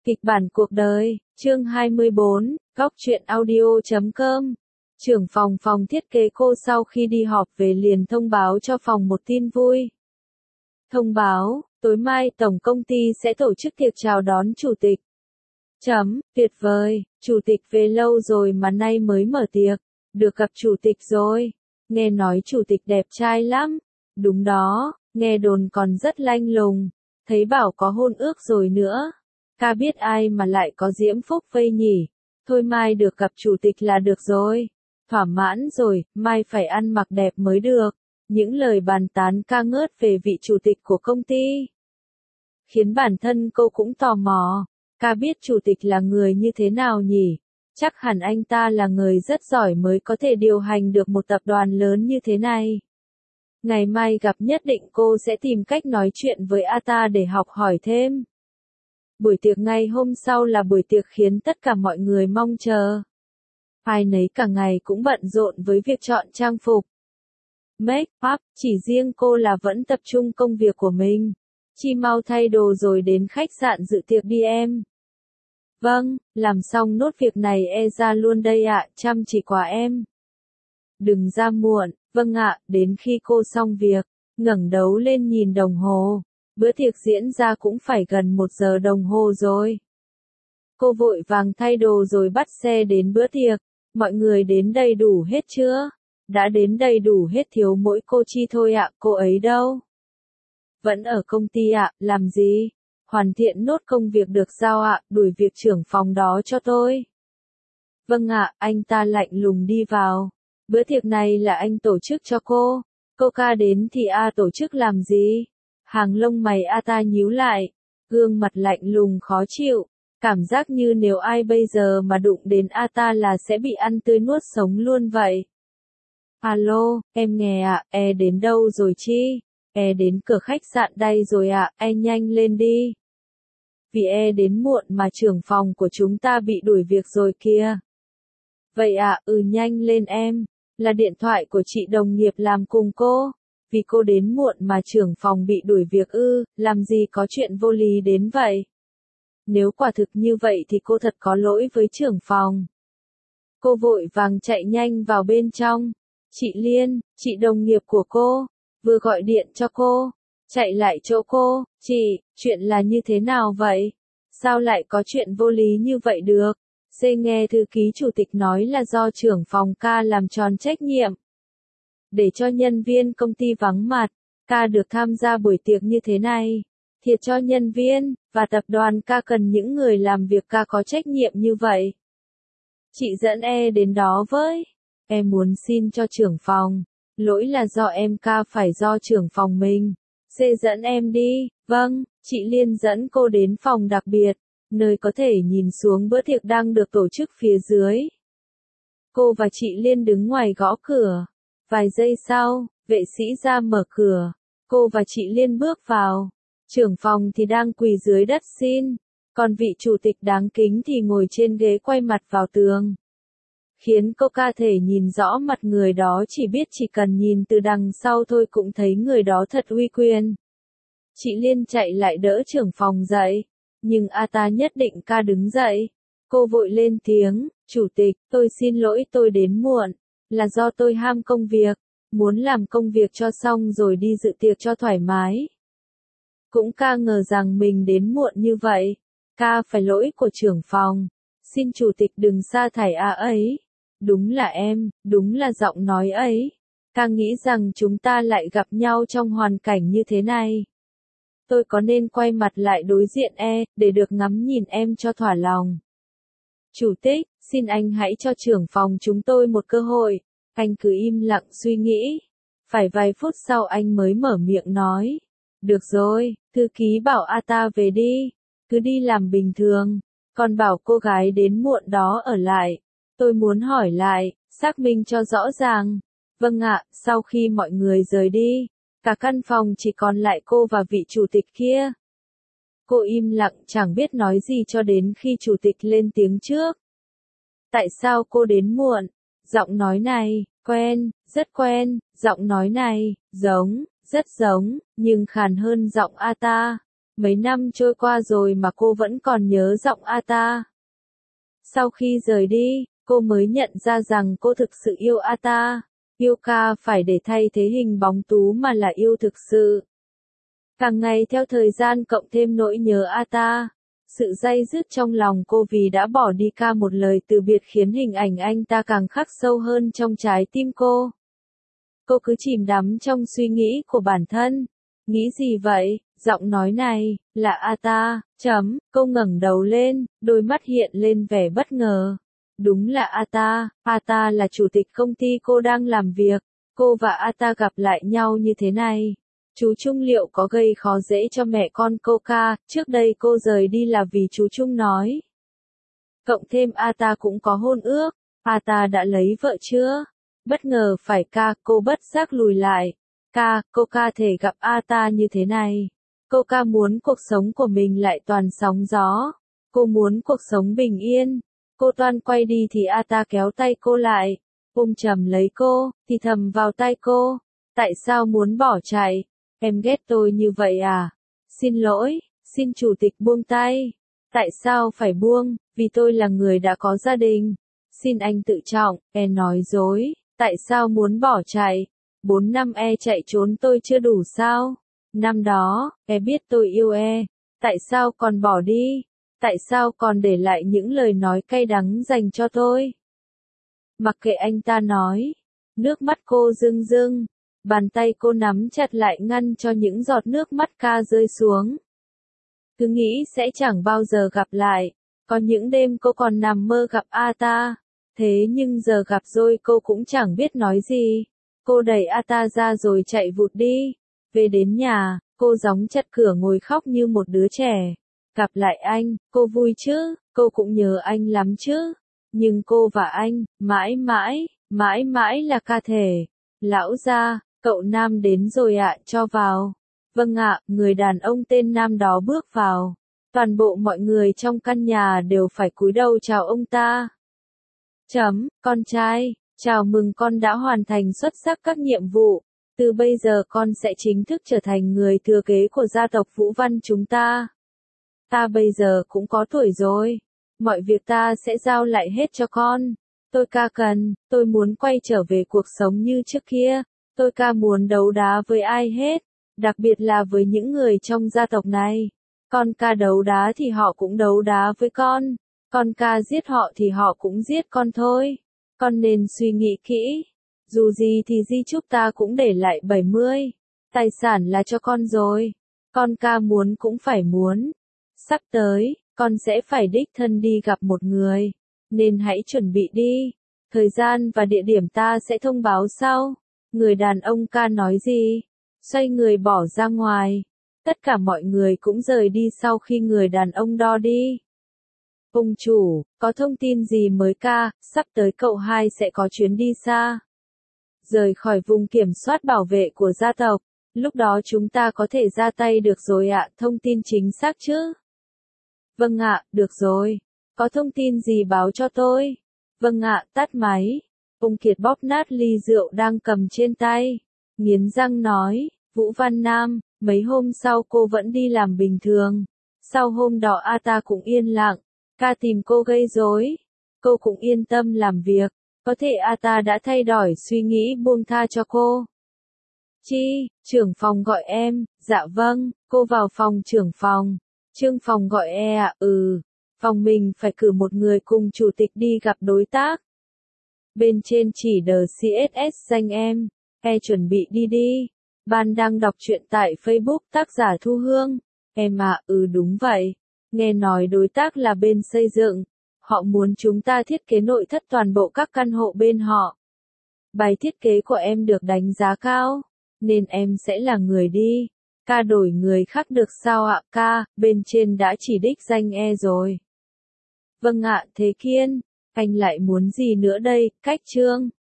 Kịch bản cuộc đời, chương 24, góc truyện audio.com. Trưởng phòng thiết kế cô sau khi đi họp về liền thông báo cho phòng một tin vui. Thông báo, tối mai tổng công ty sẽ tổ chức tiệc chào đón chủ tịch. Tuyệt vời, chủ tịch về lâu rồi mà nay mới mở tiệc, được gặp chủ tịch rồi. Nghe nói chủ tịch đẹp trai lắm. Đúng đó, nghe đồn còn rất lanh lùng, thấy bảo có hôn ước rồi nữa. Ca biết ai mà lại có diễm phúc vây nhỉ. Thôi mai được gặp chủ tịch là được rồi. Thỏa mãn rồi, mai phải ăn mặc đẹp mới được. Những lời bàn tán ca ngớt về vị chủ tịch của công ty khiến bản thân cô cũng tò mò. Ca biết chủ tịch là người như thế nào nhỉ? Chắc hẳn anh ta là người rất giỏi mới có thể điều hành được một tập đoàn lớn như thế này. Ngày mai gặp nhất định cô sẽ tìm cách nói chuyện với Ata để học hỏi thêm. Buổi tiệc ngày hôm sau là buổi tiệc khiến tất cả mọi người mong chờ. Ai nấy cả ngày cũng bận rộn với việc chọn trang phục, make up, chỉ riêng cô là vẫn tập trung công việc của mình. Chi mau thay đồ rồi đến khách sạn dự tiệc đi em. Vâng, làm xong nốt việc này ra luôn đây ạ, chăm chỉ quá em. Đừng ra muộn, vâng ạ, đến khi cô xong việc, ngẩng đầu lên nhìn đồng hồ. Bữa tiệc diễn ra cũng phải gần 1 giờ đồng hồ rồi. Cô vội vàng thay đồ rồi bắt xe đến bữa tiệc. Mọi người đến đầy đủ hết chưa? Đã đến đầy đủ hết, thiếu mỗi cô Chi thôi ạ, cô ấy đâu? Vẫn ở công ty ạ, làm gì? Hoàn thiện nốt công việc được giao ạ, đuổi việc trưởng phòng đó cho tôi. Vâng ạ, anh ta lạnh lùng đi vào. Bữa tiệc này là anh tổ chức cho cô. Cô Ca đến thì tổ chức làm gì? Hàng lông mày ta nhíu lại, gương mặt lạnh lùng khó chịu, cảm giác như nếu ai bây giờ mà đụng đến ta là sẽ bị ăn tươi nuốt sống luôn vậy. Alo, em nghe ạ, đến đâu rồi Chi? Đến cửa khách sạn đây rồi ạ, nhanh lên đi. Vì đến muộn mà trưởng phòng của chúng ta bị đuổi việc rồi kìa. Vậy ạ, nhanh lên em, là điện thoại của chị đồng nghiệp làm cùng cô. Vì cô đến muộn mà trưởng phòng bị đuổi việc làm gì có chuyện vô lý đến vậy. Nếu quả thực như vậy thì cô thật có lỗi với trưởng phòng. Cô vội vàng chạy nhanh vào bên trong. Chị Liên, chị đồng nghiệp của cô, vừa gọi điện cho cô, chạy lại chỗ cô. Chị, chuyện là như thế nào vậy? Sao lại có chuyện vô lý như vậy được? Nghe thư ký chủ tịch nói là do trưởng phòng Ca làm tròn trách nhiệm, để cho nhân viên công ty vắng mặt, Ca được tham gia buổi tiệc như thế này. Thiệt cho nhân viên, và tập đoàn Ca cần những người làm việc Ca có trách nhiệm như vậy. Chị dẫn đến đó với. Em muốn xin cho trưởng phòng. Lỗi là do em Ca phải do trưởng phòng mình. Dẫn em đi. Vâng, chị Liên dẫn cô đến phòng đặc biệt, nơi có thể nhìn xuống bữa tiệc đang được tổ chức phía dưới. Cô và chị Liên đứng ngoài gõ cửa. Vài giây sau, vệ sĩ ra mở cửa. Cô và chị Liên bước vào. Trưởng phòng thì đang quỳ dưới đất xin. Còn vị chủ tịch đáng kính thì ngồi trên ghế quay mặt vào tường. Khiến cô Ca thể nhìn rõ mặt người đó, chỉ biết chỉ cần nhìn từ đằng sau thôi cũng thấy người đó thật uy quyền. Chị Liên chạy lại đỡ trưởng phòng dậy. Nhưng ta nhất định Ca đứng dậy. Cô vội lên tiếng, chủ tịch, tôi xin lỗi tôi đến muộn. Là do tôi ham công việc, muốn làm công việc cho xong rồi đi dự tiệc cho thoải mái. Cũng Ca ngờ rằng mình đến muộn như vậy. Ca phải lỗi của trưởng phòng. Xin chủ tịch đừng sa thải ấy. Đúng là em, đúng là giọng nói ấy. Ca nghĩ rằng chúng ta lại gặp nhau trong hoàn cảnh như thế này. Tôi có nên quay mặt lại đối diện để được ngắm nhìn em cho thỏa lòng. Chủ tịch, xin anh hãy cho trưởng phòng chúng tôi một cơ hội. Anh cứ im lặng suy nghĩ. Phải vài phút sau anh mới mở miệng nói. Được rồi, thư ký bảo Ata về đi. Cứ đi làm bình thường. Còn bảo cô gái đến muộn đó ở lại. Tôi muốn hỏi lại, xác minh cho rõ ràng. Vâng ạ, sau khi mọi người rời đi, cả căn phòng chỉ còn lại cô và vị chủ tịch kia. Cô im lặng chẳng biết nói gì cho đến khi chủ tịch lên tiếng trước. Tại sao cô đến muộn? Giọng nói này, quen, rất quen, giọng nói này, giống, rất giống, nhưng khàn hơn giọng Ata. Mấy năm trôi qua rồi mà cô vẫn còn nhớ giọng Ata. Sau khi rời đi, cô mới nhận ra rằng cô thực sự yêu Ata. Yêu ca phải để thay thế hình bóng Tú mà là yêu thực sự. Càng ngày theo thời gian cộng thêm nỗi nhớ Ata, sự day dứt trong lòng cô vì đã bỏ đi ca một lời từ biệt khiến hình ảnh anh ta càng khắc sâu hơn trong trái tim cô. Cô cứ chìm đắm trong suy nghĩ của bản thân. Nghĩ gì vậy? Giọng nói này, là Ata, cô ngẩng đầu lên, đôi mắt hiện lên vẻ bất ngờ. Đúng là Ata, Ata là chủ tịch công ty cô đang làm việc. Cô và Ata gặp lại nhau như thế này. Chú Trung liệu có gây khó dễ cho mẹ con cô ca, trước đây cô rời đi là vì chú Trung nói. Cộng thêm Ata cũng có hôn ước, Ata đã lấy vợ chưa? Bất ngờ phải ca, cô bất giác lùi lại. Cô ca thể gặp Ata như thế này. Cô ca muốn cuộc sống của mình lại toàn sóng gió. Cô muốn cuộc sống bình yên. Cô toan quay đi thì Ata kéo tay cô lại. Ôm chầm lấy cô, thì thầm vào tai cô. Tại sao muốn bỏ chạy? Em ghét tôi như vậy à? Xin lỗi, xin chủ tịch buông tay. Tại sao phải buông? Vì tôi là người đã có gia đình. Xin anh tự trọng, em nói dối. Tại sao muốn bỏ chạy? 4 năm chạy trốn tôi chưa đủ sao? Năm đó, biết tôi yêu tại sao còn bỏ đi? Tại sao còn để lại những lời nói cay đắng dành cho tôi? Mặc kệ anh ta nói, nước mắt cô rưng rưng, bàn tay cô nắm chặt lại ngăn cho những giọt nước mắt ca rơi xuống. Cứ nghĩ sẽ chẳng bao giờ gặp lại, có những đêm cô còn nằm mơ gặp Ata, thế nhưng giờ gặp rồi cô cũng chẳng biết nói gì. Cô đẩy Ata ra rồi chạy vụt đi. Về đến nhà, cô gióng chặt cửa ngồi khóc như một đứa trẻ. Gặp lại anh, cô vui chứ, cô cũng nhớ anh lắm chứ. Nhưng cô và anh, mãi mãi là ca thể. Lão gia, cậu Nam đến rồi ạ, cho vào. Vâng ạ, người đàn ông tên Nam đó bước vào. Toàn bộ mọi người trong căn nhà đều phải cúi đầu chào ông ta. Con trai, chào mừng con đã hoàn thành xuất sắc các nhiệm vụ. Từ bây giờ con sẽ chính thức trở thành người thừa kế của gia tộc Vũ Văn chúng ta. Ta bây giờ cũng có tuổi rồi. Mọi việc ta sẽ giao lại hết cho con. Tôi muốn quay trở về cuộc sống như trước kia. Tôi muốn đấu đá với ai hết. Đặc biệt là với những người trong gia tộc này. Con ca đấu đá thì họ cũng đấu đá với con. Con ca giết họ thì họ cũng giết con thôi. Con nên suy nghĩ kỹ. Dù gì thì di chúc ta cũng để lại 70. Tài sản là cho con rồi. Con ca muốn cũng phải muốn. Sắp tới, con sẽ phải đích thân đi gặp một người. Nên hãy chuẩn bị đi. Thời gian và địa điểm ta sẽ thông báo sau. Người đàn ông ca nói gì? Xoay người bỏ ra ngoài. Tất cả mọi người cũng rời đi sau khi người đàn ông đo đi. Ông chủ, có thông tin gì mới ca? Sắp tới cậu hai sẽ có chuyến đi xa. Rời khỏi vùng kiểm soát bảo vệ của gia tộc. Lúc đó chúng ta có thể ra tay được rồi ạ, thông tin chính xác chứ? Vâng ạ, được rồi. Có thông tin gì báo cho tôi? Vâng ạ, tắt máy. Ông Kiệt bóp nát ly rượu đang cầm trên tay. Nghiến răng nói, Vũ Văn Nam, mấy hôm sau cô vẫn đi làm bình thường. Sau hôm đó Ata cũng yên lặng. Ca tìm cô gây rối. Cô cũng yên tâm làm việc. Có thể Ata đã thay đổi suy nghĩ buông tha cho cô. Trưởng phòng gọi em. Dạ vâng, cô vào phòng trưởng phòng. Trương phòng gọi ạ, phòng mình phải cử một người cùng chủ tịch đi gặp đối tác. Bên trên chỉ đờ CSS danh em. Chuẩn bị đi. Ban đang đọc truyện tại Facebook tác giả Thu Hương. Em ạ, đúng vậy. Nghe nói đối tác là bên xây dựng. Họ muốn chúng ta thiết kế nội thất toàn bộ các căn hộ bên họ. Bài thiết kế của em được đánh giá cao, nên em sẽ là người đi. Ca đổi người khác được sao ạ ca, bên trên đã chỉ đích danh rồi. Vâng ạ, Thế Kiên, anh lại muốn gì nữa đây, cách Trương.